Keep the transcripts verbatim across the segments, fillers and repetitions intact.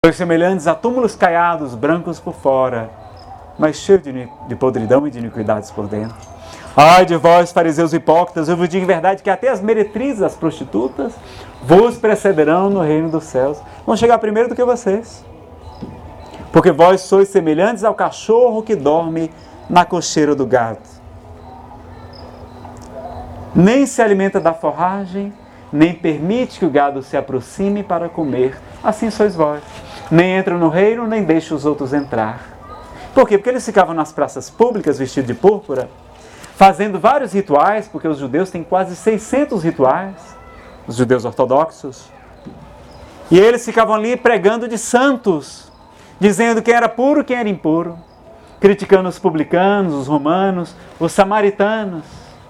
Sois semelhantes a túmulos caiados, brancos por fora, mas cheios de, de podridão e de iniquidades por dentro. Ai de vós, fariseus hipócritas, eu vos digo em verdade que até as meretrizes, as prostitutas, vos precederão no reino dos céus. Vão chegar primeiro do que vocês. Porque vós sois semelhantes ao cachorro que dorme na cocheira do gado. Nem se alimenta da forragem, nem permite que o gado se aproxime para comer. Assim sois vós. Nem entram no reino, nem deixam os outros entrar. Por quê? Porque eles ficavam nas praças públicas vestidos de púrpura, fazendo vários rituais, porque os judeus têm quase seiscentos rituais, os judeus ortodoxos. E eles ficavam ali pregando de santos, dizendo quem era puro e quem era impuro, criticando os publicanos, os romanos, os samaritanos,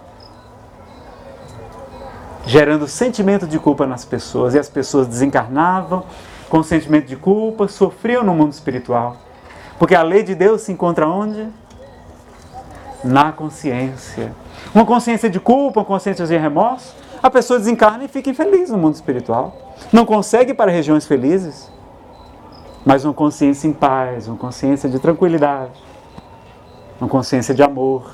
gerando sentimento de culpa nas pessoas. E as pessoas desencarnavam com sentimento de culpa, sofriam no mundo espiritual. Porque a lei de Deus se encontra onde? Na consciência. Uma consciência de culpa, uma consciência de remorso, a pessoa desencarna e fica infeliz no mundo espiritual. Não consegue ir para regiões felizes, mas uma consciência em paz, uma consciência de tranquilidade, uma consciência de amor.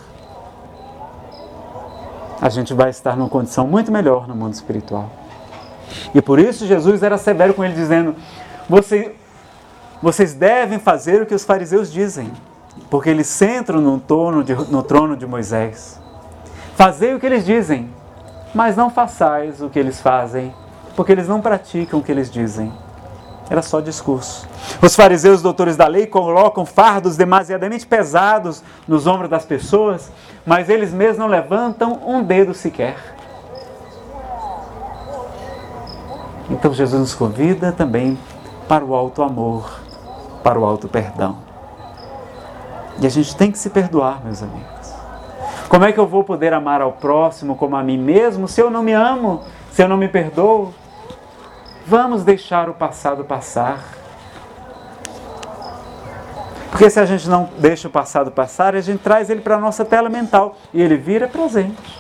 A gente vai estar numa condição muito melhor no mundo espiritual. E por isso Jesus era severo com ele, dizendo: Você, vocês devem fazer o que os fariseus dizem, porque eles sentam no trono, de, no trono de Moisés. Fazei o que eles dizem, mas não façais o que eles fazem, porque eles não praticam o que eles dizem. Era só discurso. Os fariseus, doutores da lei, colocam fardos demasiadamente pesados nos ombros das pessoas, mas eles mesmos não levantam um dedo sequer. Então Jesus nos convida também para o alto amor, para o alto perdão. E a gente tem que se perdoar, meus amigos. Como é que eu vou poder amar ao próximo como a mim mesmo se eu não me amo, se eu não me perdoo? Vamos deixar o passado passar. Porque se a gente não deixa o passado passar, a gente traz ele para a nossa tela mental e ele vira presente.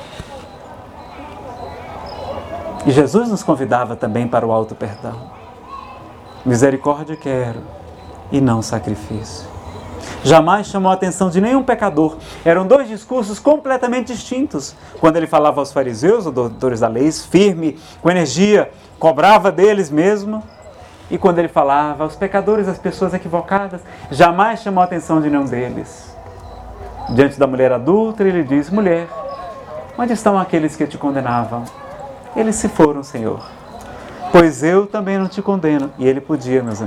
E Jesus nos convidava também para o alto perdão. Misericórdia quero e não sacrifício. Jamais chamou a atenção de nenhum pecador. Eram dois discursos completamente distintos. Quando ele falava aos fariseus, os doutores da lei, firme, com energia, cobrava deles mesmo. E quando ele falava aos pecadores, às pessoas equivocadas, jamais chamou a atenção de nenhum deles. Diante da mulher adulta, ele diz: mulher, onde estão aqueles que te condenavam? Eles se foram, Senhor. Pois eu também não te condeno. E ele podia, meus amigos.